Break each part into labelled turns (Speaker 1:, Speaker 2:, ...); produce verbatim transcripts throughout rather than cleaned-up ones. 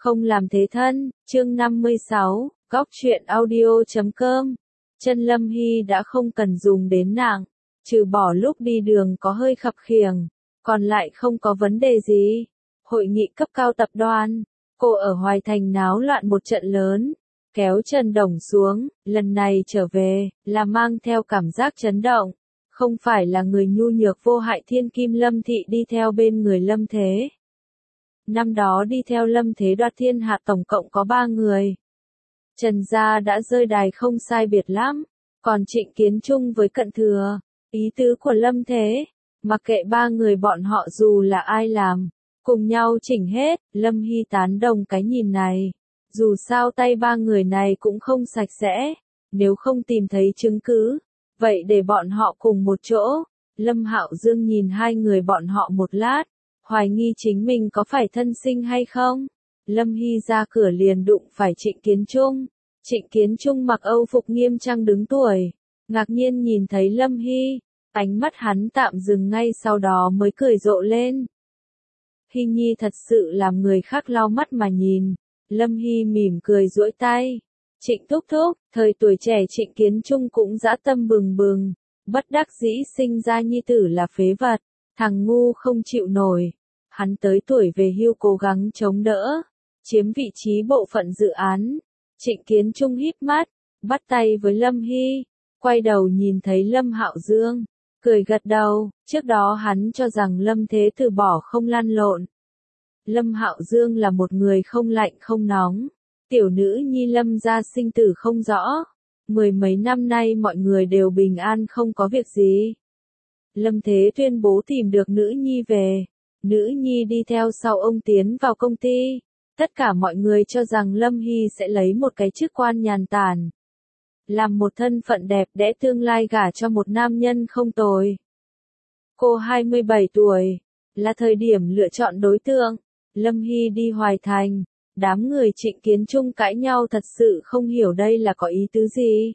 Speaker 1: Không làm thế thân, chương năm mươi sáu, góc truyện audio chấm com. Chân Lâm Hy đã không cần dùng đến nàng, trừ bỏ lúc đi đường có hơi khập khiễng, còn lại không có vấn đề gì. Hội nghị cấp cao tập đoàn, cô ở Hoài Thành náo loạn một trận lớn, kéo Trần Đồng xuống, lần này trở về, là mang theo cảm giác chấn động. Không phải là người nhu nhược vô hại thiên kim Lâm Thị đi theo bên người Lâm Thế. Năm đó đi theo Lâm Thế đoạt thiên hạ tổng cộng có ba người. Trần gia đã rơi đài không sai biệt lắm, còn Trịnh Kiến Trung với Cận Thừa, ý tứ của Lâm Thế, mặc kệ ba người bọn họ dù là ai làm, cùng nhau chỉnh hết. Lâm Hy tán đồng cái nhìn này, dù sao tay ba người này cũng không sạch sẽ, nếu không tìm thấy chứng cứ, vậy để bọn họ cùng một chỗ. Lâm Hạo Dương nhìn hai người bọn họ một lát, hoài nghi chính mình có phải thân sinh hay không. Lâm Hy ra cửa liền đụng phải Trịnh Kiến Trung. Trịnh Kiến Trung mặc Âu phục nghiêm trang đứng tuổi, ngạc nhiên nhìn thấy Lâm Hy, ánh mắt hắn tạm dừng ngay sau đó mới cười rộ lên. Hy Nhi thật sự làm người khác lau mắt mà nhìn. Lâm Hy mỉm cười duỗi tay. Trịnh thúc thúc, thời tuổi trẻ Trịnh Kiến Trung cũng dã tâm bừng bừng, bất đắc dĩ sinh ra nhi tử là phế vật, thằng ngu không chịu nổi. Hắn tới tuổi về hưu cố gắng chống đỡ, chiếm vị trí bộ phận dự án. Trịnh Kiến Trung híp mắt, bắt tay với Lâm Hy, quay đầu nhìn thấy Lâm Hạo Dương, cười gật đầu. Trước đó hắn cho rằng Lâm Thế từ bỏ không lăn lộn. Lâm Hạo Dương là một người không lạnh không nóng, tiểu nữ nhi Lâm gia sinh tử không rõ, mười mấy năm nay mọi người đều bình an không có việc gì. Lâm Thế tuyên bố tìm được nữ nhi về, nữ nhi đi theo sau ông tiến vào công ty. Tất cả mọi người cho rằng Lâm Hy sẽ lấy một cái chức quan nhàn tản, làm một thân phận đẹp đẽ tương lai gả cho một nam nhân không tồi. Cô hai mươi bảy tuổi, là thời điểm lựa chọn đối tượng. Lâm Hy đi Hoài Thành, đám người Trịnh Kiến Trung cãi nhau thật sự không hiểu đây là có ý tứ gì.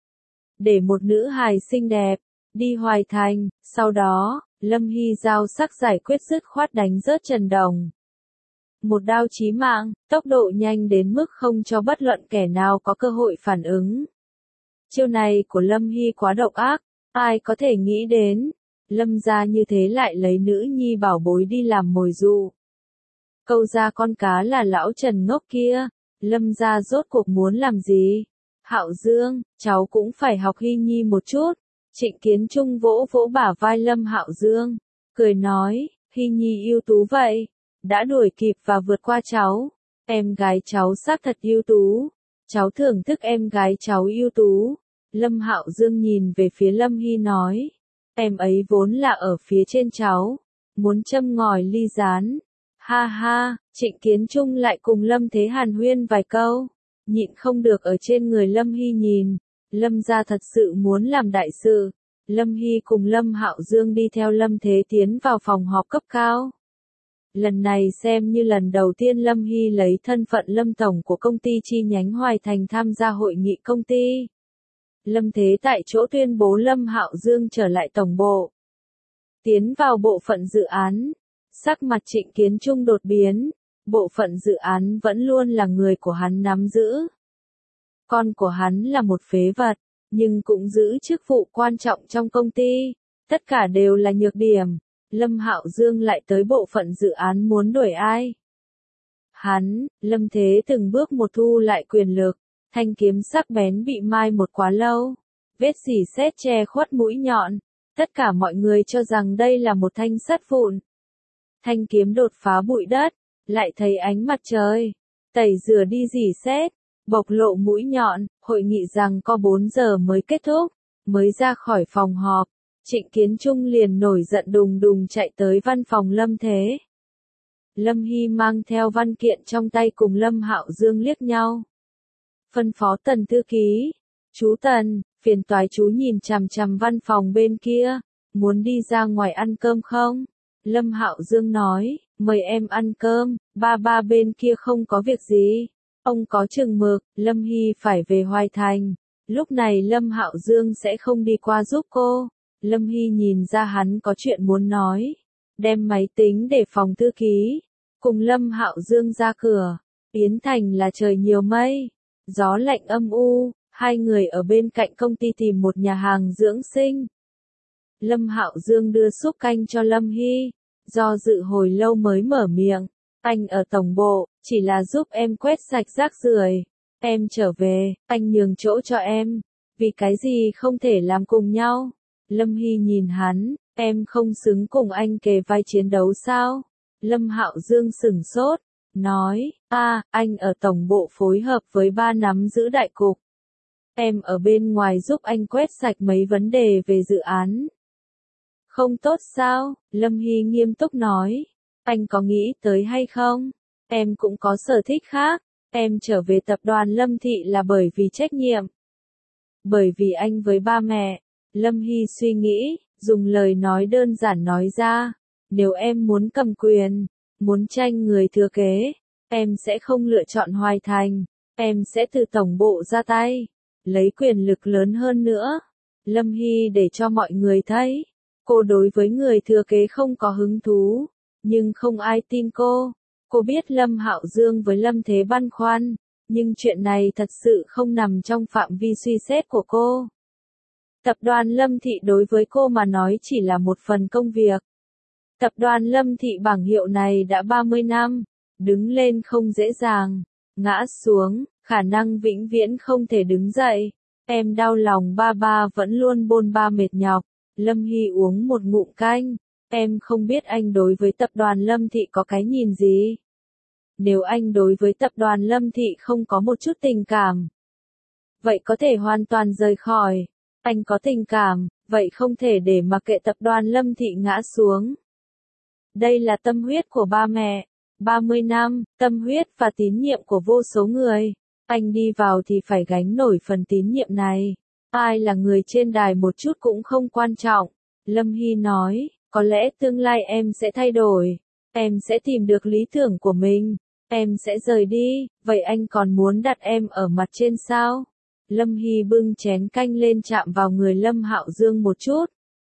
Speaker 1: Để một nữ hài xinh đẹp, đi Hoài Thành, sau đó, Lâm Hy giao sắc giải quyết dứt khoát đánh rớt Trần Đồng. Một đao chí mạng, tốc độ nhanh đến mức không cho bất luận kẻ nào có cơ hội phản ứng. Chiêu này của Lâm Hy quá độc ác, ai có thể nghĩ đến, Lâm gia như thế lại lấy nữ nhi bảo bối đi làm mồi dụ. Câu ra con cá là lão Trần ngốc kia, Lâm gia rốt cuộc muốn làm gì? Hạo Dương, cháu cũng phải học Hy Nhi một chút. Trịnh Kiến Trung vỗ vỗ bả vai Lâm Hạo Dương, cười nói, Hy Nhi ưu tú vậy, đã đuổi kịp và vượt qua cháu. Em gái cháu xác thật ưu tú, cháu thưởng thức em gái cháu ưu tú. Lâm Hạo Dương nhìn về phía Lâm Hy nói, em ấy vốn là ở phía trên cháu, muốn châm ngòi ly gián. Ha ha, Trịnh Kiến Trung lại cùng Lâm Thế hàn huyên vài câu, nhịn không được ở trên người Lâm Hy nhìn. Lâm gia thật sự muốn làm đại sự. Lâm Hy cùng Lâm Hạo Dương đi theo Lâm Thế tiến vào phòng họp cấp cao. Lần này xem như lần đầu tiên Lâm Hy lấy thân phận Lâm Tổng của công ty chi nhánh Hoài Thành tham gia hội nghị công ty. Lâm Thế tại chỗ tuyên bố Lâm Hạo Dương trở lại tổng bộ, tiến vào bộ phận dự án. Sắc mặt Trịnh Kiến Trung đột biến, bộ phận dự án vẫn luôn là người của hắn nắm giữ. Con của hắn là một phế vật, nhưng cũng giữ chức vụ quan trọng trong công ty. Tất cả đều là nhược điểm. Lâm Hạo Dương lại tới bộ phận dự án muốn đuổi ai? Hắn, Lâm Thế từng bước một thu lại quyền lực, thanh kiếm sắc bén bị mai một quá lâu, vết rỉ sét che khuất mũi nhọn. Tất cả mọi người cho rằng đây là một thanh sắt vụn. Thanh kiếm đột phá bụi đất, lại thấy ánh mặt trời, tẩy rửa đi rỉ sét, bộc lộ mũi nhọn. Hội nghị rằng có bốn giờ mới kết thúc, mới ra khỏi phòng họp, Trịnh Kiến Trung liền nổi giận đùng đùng chạy tới văn phòng Lâm Thế. Lâm Hy mang theo văn kiện trong tay cùng Lâm Hạo Dương liếc nhau. Phân phó Tần thư ký, chú Tần, phiền toái chú nhìn chằm chằm văn phòng bên kia, muốn đi ra ngoài ăn cơm không? Lâm Hạo Dương nói, mời em ăn cơm, ba ba bên kia không có việc gì. Ông có chừng mực, Lâm Hy phải về Hoài Thành. Lúc này Lâm Hạo Dương sẽ không đi qua giúp cô. Lâm Hy nhìn ra hắn có chuyện muốn nói, đem máy tính để phòng thư ký, cùng Lâm Hạo Dương ra cửa. Yến Thành là trời nhiều mây, gió lạnh âm u, hai người ở bên cạnh công ty tìm một nhà hàng dưỡng sinh. Lâm Hạo Dương đưa súp canh cho Lâm Hy, do dự hồi lâu mới mở miệng, anh ở tổng bộ, chỉ là giúp em quét sạch rác rưởi. Em trở về, anh nhường chỗ cho em, vì cái gì không thể làm cùng nhau? Lâm Hy nhìn hắn, em không xứng cùng anh kề vai chiến đấu sao? Lâm Hạo Dương sửng sốt, nói, a, anh ở tổng bộ phối hợp với ba nắm giữ đại cục. Em ở bên ngoài giúp anh quét sạch mấy vấn đề về dự án. Không tốt sao? Lâm Hy nghiêm túc nói, anh có nghĩ tới hay không? Em cũng có sở thích khác, em trở về tập đoàn Lâm Thị là bởi vì trách nhiệm. Bởi vì anh với ba mẹ. Lâm Hy suy nghĩ, dùng lời nói đơn giản nói ra, nếu em muốn cầm quyền, muốn tranh người thừa kế, em sẽ không lựa chọn Hoài Thành, em sẽ từ tổng bộ ra tay, lấy quyền lực lớn hơn nữa. Lâm Hy để cho mọi người thấy, cô đối với người thừa kế không có hứng thú, nhưng không ai tin cô. Cô biết Lâm Hạo Dương với Lâm Thế băn khoăn, nhưng chuyện này thật sự không nằm trong phạm vi suy xét của cô. Tập đoàn Lâm Thị đối với cô mà nói chỉ là một phần công việc. Tập đoàn Lâm Thị bảng hiệu này đã ba mươi năm, đứng lên không dễ dàng, ngã xuống, khả năng vĩnh viễn không thể đứng dậy. Em đau lòng ba ba vẫn luôn bôn ba mệt nhọc. Lâm Hy uống một ngụm canh, em không biết anh đối với tập đoàn Lâm Thị có cái nhìn gì. Nếu anh đối với tập đoàn Lâm Thị không có một chút tình cảm, vậy có thể hoàn toàn rời khỏi. Anh có tình cảm, vậy không thể để mặc kệ tập đoàn Lâm Thị ngã xuống. Đây là tâm huyết của ba mẹ, ba mươi năm, tâm huyết và tín nhiệm của vô số người. Anh đi vào thì phải gánh nổi phần tín nhiệm này. Ai là người trên đài một chút cũng không quan trọng. Lâm Hy nói, có lẽ tương lai em sẽ thay đổi. Em sẽ tìm được lý tưởng của mình. Em sẽ rời đi, vậy anh còn muốn đặt em ở mặt trên sao? Lâm Hy bưng chén canh lên chạm vào người Lâm Hạo Dương một chút.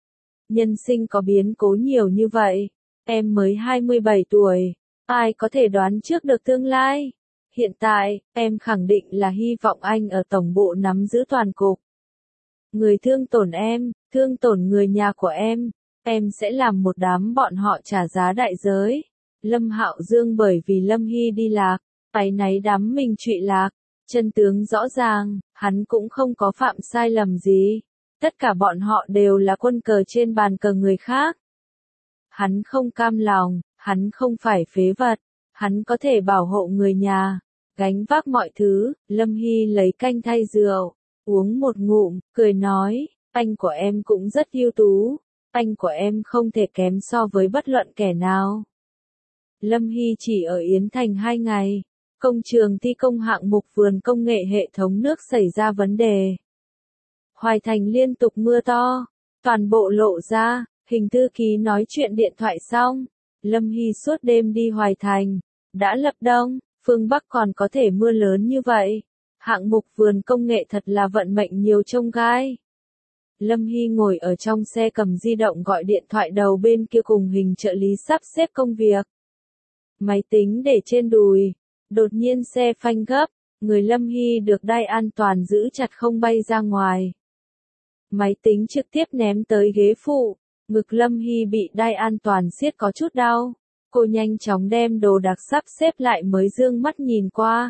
Speaker 1: Nhân sinh có biến cố nhiều như vậy. Em mới hai mươi bảy tuổi. Ai có thể đoán trước được tương lai? Hiện tại, em khẳng định là hy vọng anh ở tổng bộ nắm giữ toàn cục. Người thương tổn em, thương tổn người nhà của em, em sẽ làm một đám bọn họ trả giá đại giới. Lâm Hạo Dương bởi vì Lâm Hy đi lạc, áy náy đắm mình trụy lạc. Chân tướng rõ ràng, hắn cũng không có phạm sai lầm gì. Tất cả bọn họ đều là quân cờ trên bàn cờ người khác. Hắn không cam lòng, hắn không phải phế vật, hắn có thể bảo hộ người nhà, gánh vác mọi thứ. Lâm Hy lấy canh thay rượu, uống một ngụm, cười nói, anh của em cũng rất ưu tú, anh của em không thể kém so với bất luận kẻ nào. Lâm Hy chỉ ở Yến Thành hai ngày. Công trường thi công hạng mục vườn công nghệ hệ thống nước xảy ra vấn đề. Hoài Thành liên tục mưa to, toàn bộ lộ ra, hình thư ký nói chuyện điện thoại xong. Lâm Hy suốt đêm đi Hoài Thành, đã lập đông, phương Bắc còn có thể mưa lớn như vậy. Hạng mục vườn công nghệ thật là vận mệnh nhiều chông gai. Lâm Hy ngồi ở trong xe cầm di động gọi điện thoại đầu bên kia cùng hình trợ lý sắp xếp công việc. Máy tính để trên đùi. Đột nhiên xe phanh gấp, người Lâm Hy được đai an toàn giữ chặt không bay ra ngoài. Máy tính trực tiếp ném tới ghế phụ, ngực Lâm Hy bị đai an toàn siết có chút đau. Cô nhanh chóng đem đồ đạc sắp xếp lại mới dương mắt nhìn qua.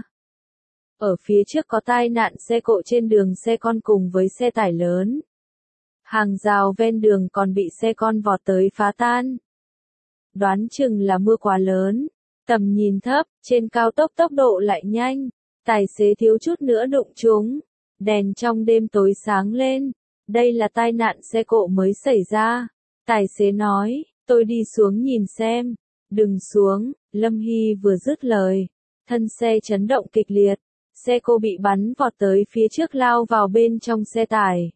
Speaker 1: Ở phía trước có tai nạn xe cộ trên đường xe con cùng với xe tải lớn. Hàng rào ven đường còn bị xe con vọt tới phá tan. Đoán chừng là mưa quá lớn. Tầm nhìn thấp, trên cao tốc tốc độ lại nhanh, tài xế thiếu chút nữa đụng chúng, đèn trong đêm tối sáng lên, đây là tai nạn xe cộ mới xảy ra. Tài xế nói, tôi đi xuống nhìn xem, đừng xuống. Lâm Hy vừa dứt lời, thân xe chấn động kịch liệt, xe cô bị bắn vọt tới phía trước lao vào bên trong xe tải.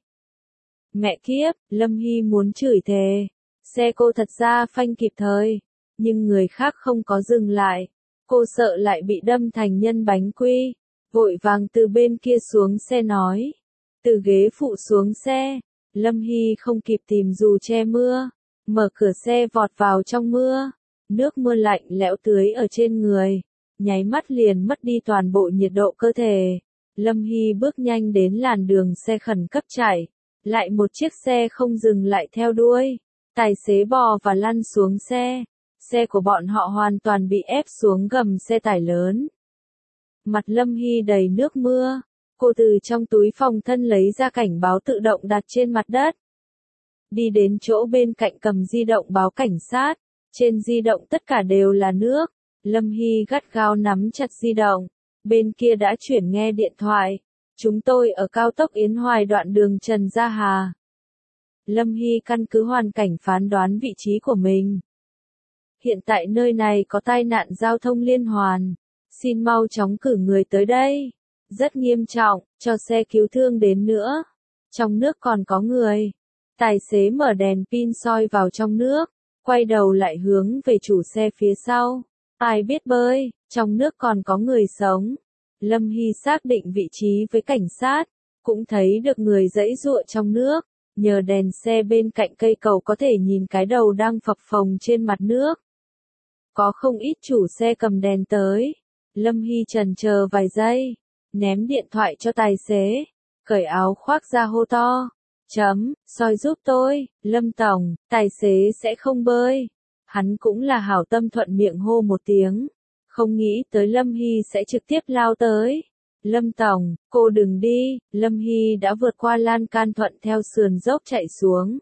Speaker 1: Mẹ kiếp, Lâm Hy muốn chửi thề, xe cô thật ra phanh kịp thời. Nhưng người khác không có dừng lại, cô sợ lại bị đâm thành nhân bánh quy, vội vàng từ bên kia xuống xe nói, từ ghế phụ xuống xe. Lâm Hy không kịp tìm dù che mưa, mở cửa xe vọt vào trong mưa, nước mưa lạnh lẽo tưới ở trên người, nháy mắt liền mất đi toàn bộ nhiệt độ cơ thể. Lâm Hy bước nhanh đến làn đường xe khẩn cấp chạy, lại một chiếc xe không dừng lại theo đuôi. Tài xế bò và lăn xuống xe, xe của bọn họ hoàn toàn bị ép xuống gầm xe tải lớn. Mặt Lâm Hy đầy nước mưa, cô từ trong túi phòng thân lấy ra cảnh báo tự động đặt trên mặt đất. Đi đến chỗ bên cạnh cầm di động báo cảnh sát, trên di động tất cả đều là nước. Lâm Hy gắt gao nắm chặt di động, bên kia đã chuyển nghe điện thoại. Chúng tôi ở cao tốc Yến Hoài đoạn đường Trần Gia Hà. Lâm Hy căn cứ hoàn cảnh phán đoán vị trí của mình. Hiện tại nơi này có tai nạn giao thông liên hoàn. Xin mau chóng cử người tới đây. Rất nghiêm trọng, cho xe cứu thương đến nữa. Trong nước còn có người. Tài xế mở đèn pin soi vào trong nước, quay đầu lại hướng về chủ xe phía sau. Ai biết bơi, trong nước còn có người sống. Lâm Hy xác định vị trí với cảnh sát, cũng thấy được người giãy giụa trong nước. Nhờ đèn xe bên cạnh cây cầu có thể nhìn cái đầu đang phập phồng trên mặt nước. Có không ít chủ xe cầm đèn tới. Lâm Hy chần chờ vài giây, ném điện thoại cho tài xế, cởi áo khoác ra hô to. Chấm, soi giúp tôi, Lâm Tổng, tài xế sẽ không bơi. Hắn cũng là hảo tâm thuận miệng hô một tiếng, không nghĩ tới Lâm Hy sẽ trực tiếp lao tới. Lâm Tổng, cô đừng đi. Lâm Hy đã vượt qua lan can thuận theo sườn dốc chạy xuống.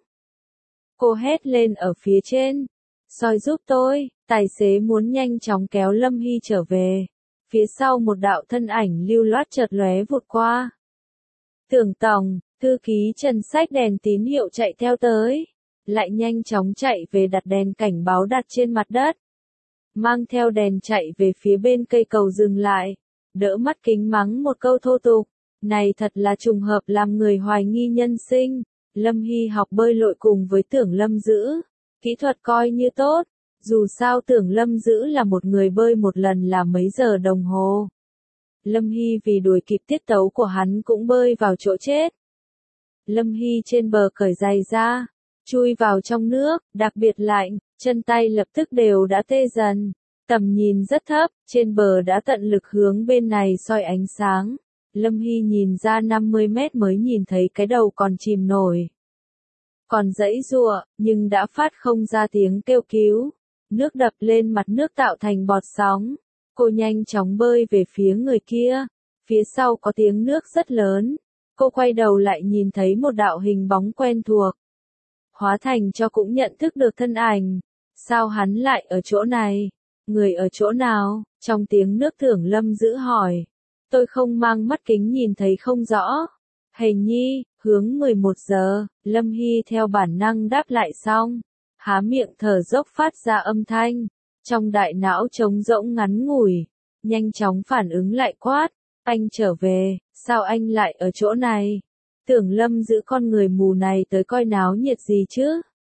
Speaker 1: Cô hét lên ở phía trên. Soi giúp tôi. Tài xế muốn nhanh chóng kéo Lâm Hy trở về. Phía sau một đạo thân ảnh lưu loát chợt lóe vụt qua. Tưởng Tổng, thư ký Trần xách đèn tín hiệu chạy theo tới. Lại nhanh chóng chạy về đặt đèn cảnh báo đặt trên mặt đất. Mang theo đèn chạy về phía bên cây cầu dừng lại. Đỡ mắt kính mắng một câu thô tục. Này thật là trùng hợp làm người hoài nghi nhân sinh. Lâm Hy học bơi lội cùng với Tưởng Lâm Dữ. Kỹ thuật coi như tốt. Dù sao Tưởng Lâm Dữ là một người bơi một lần là mấy giờ đồng hồ. Lâm Hy vì đuổi kịp tiết tấu của hắn cũng bơi vào chỗ chết. Lâm Hy trên bờ cởi giày ra, chui vào trong nước, đặc biệt lạnh, chân tay lập tức đều đã tê dần. Tầm nhìn rất thấp, trên bờ đã tận lực hướng bên này soi ánh sáng. Lâm Hy nhìn ra năm mươi mét mới nhìn thấy cái đầu còn chìm nổi. Còn giãy giụa, nhưng đã phát không ra tiếng kêu cứu. Nước đập lên mặt nước tạo thành bọt sóng. Cô nhanh chóng bơi về phía người kia. Phía sau có tiếng nước rất lớn. Cô quay đầu lại nhìn thấy một đạo hình bóng quen thuộc. Hóa Thành cho cũng nhận thức được thân ảnh. Sao hắn lại ở chỗ này? Người ở chỗ nào? Trong tiếng nước Tưởng Lâm Dữ hỏi. Tôi không mang mắt kính nhìn thấy không rõ. Hề Nhi, hướng mười một giờ, Lâm Hy theo bản năng đáp lại xong. Há miệng thở dốc phát ra âm thanh. Trong đại não trống rỗng ngắn ngủi. Nhanh chóng phản ứng lại quát. Anh trở về, sao anh lại ở chỗ này? Tưởng Lâm Dữ con người mù này tới coi náo nhiệt gì chứ?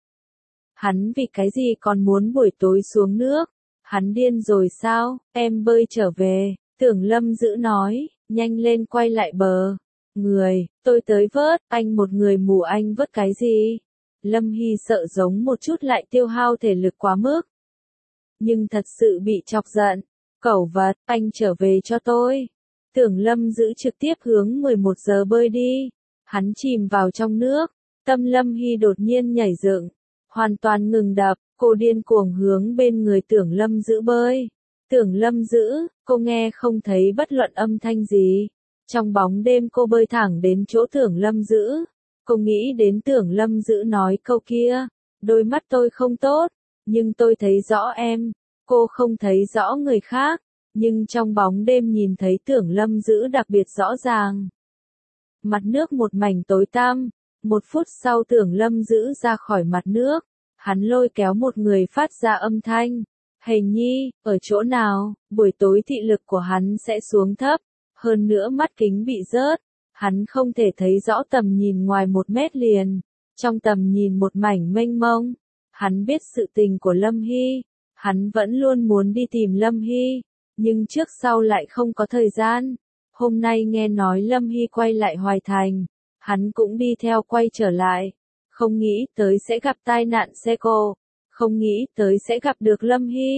Speaker 1: Hắn vì cái gì còn muốn buổi tối xuống nước? Hắn điên rồi sao? Em bơi trở về. Tưởng Lâm Dữ nói, nhanh lên quay lại bờ. Người, tôi tới vớt, anh một người mù anh vớt cái gì? Lâm Hy sợ giống một chút lại tiêu hao thể lực quá mức. Nhưng thật sự bị chọc giận. Cẩu vật, anh trở về cho tôi. Tưởng Lâm Dữ trực tiếp hướng mười một giờ bơi đi. Hắn chìm vào trong nước. Tâm Lâm Hy đột nhiên nhảy dựng. Hoàn toàn ngừng đập, cô điên cuồng hướng bên người Tưởng Lâm Dữ bơi. Tưởng Lâm Dữ, cô nghe không thấy bất luận âm thanh gì. Trong bóng đêm cô bơi thẳng đến chỗ Tưởng Lâm Dữ. Cô nghĩ đến Tưởng Lâm Dữ nói câu kia. Đôi mắt tôi không tốt, nhưng tôi thấy rõ em. Cô không thấy rõ người khác, nhưng trong bóng đêm nhìn thấy Tưởng Lâm Dữ đặc biệt rõ ràng. Mặt nước một mảnh tối tăm. Một phút sau Tưởng Lâm Dữ ra khỏi mặt nước. Hắn lôi kéo một người phát ra âm thanh. Hề Nhi, ở chỗ nào? Buổi tối thị lực của hắn sẽ xuống thấp. Hơn nữa mắt kính bị rớt. Hắn không thể thấy rõ tầm nhìn ngoài một mét liền. Trong tầm nhìn một mảnh mênh mông. Hắn biết sự tình của Lâm Hy. Hắn vẫn luôn muốn đi tìm Lâm Hy. Nhưng trước sau lại không có thời gian. Hôm nay nghe nói Lâm Hy quay lại Hoài Thành. Hắn cũng đi theo quay trở lại. Không nghĩ tới sẽ gặp tai nạn xe cộ. Không nghĩ tới sẽ gặp được Lâm Hy.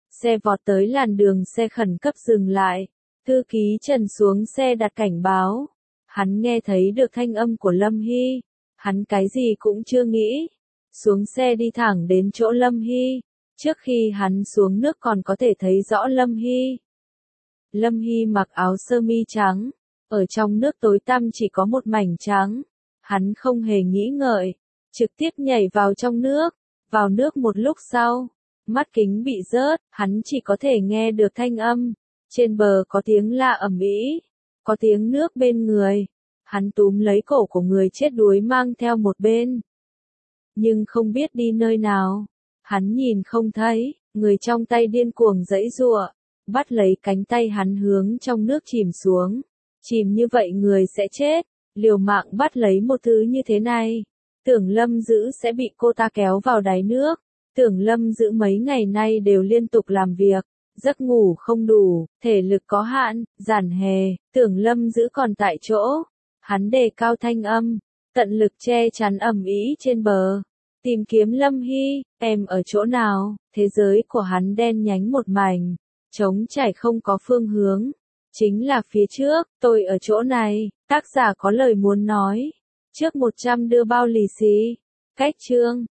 Speaker 1: Xe vọt tới làn đường xe khẩn cấp dừng lại. Thư ký Trần xuống xe đặt cảnh báo. Hắn nghe thấy được thanh âm của Lâm Hy. Hắn cái gì cũng chưa nghĩ. Xuống xe đi thẳng đến chỗ Lâm Hy. Trước khi hắn xuống nước còn có thể thấy rõ Lâm Hy. Lâm Hy mặc áo sơ mi trắng. Ở trong nước tối tăm chỉ có một mảnh trắng. Hắn không hề nghĩ ngợi. Trực tiếp nhảy vào trong nước. Vào nước một lúc sau. Mắt kính bị rớt. Hắn chỉ có thể nghe được thanh âm. Trên bờ có tiếng la ầm ĩ. Có tiếng nước bên người. Hắn túm lấy cổ của người chết đuối mang theo một bên. Nhưng không biết đi nơi nào. Hắn nhìn không thấy. Người trong tay điên cuồng giãy giụa. Bắt lấy cánh tay hắn hướng trong nước chìm xuống. Chìm như vậy người sẽ chết. Liều mạng bắt lấy một thứ như thế này. Tưởng Lâm Dữ sẽ bị cô ta kéo vào đáy nước. Tưởng Lâm Dữ mấy ngày nay đều liên tục làm việc. Giấc ngủ không đủ, thể lực có hạn, giản hề. Tưởng Lâm Dữ còn tại chỗ. Hắn đề cao thanh âm. Tận lực che chắn ầm ĩ trên bờ. Tìm kiếm Lâm Hy, em ở chỗ nào? Thế giới của hắn đen nhánh một mảnh. Trống trải không có phương hướng. Chính là phía trước, tôi ở chỗ này. Tác giả có lời muốn nói. Trước một trăm đưa bao lì xì. Cách chương.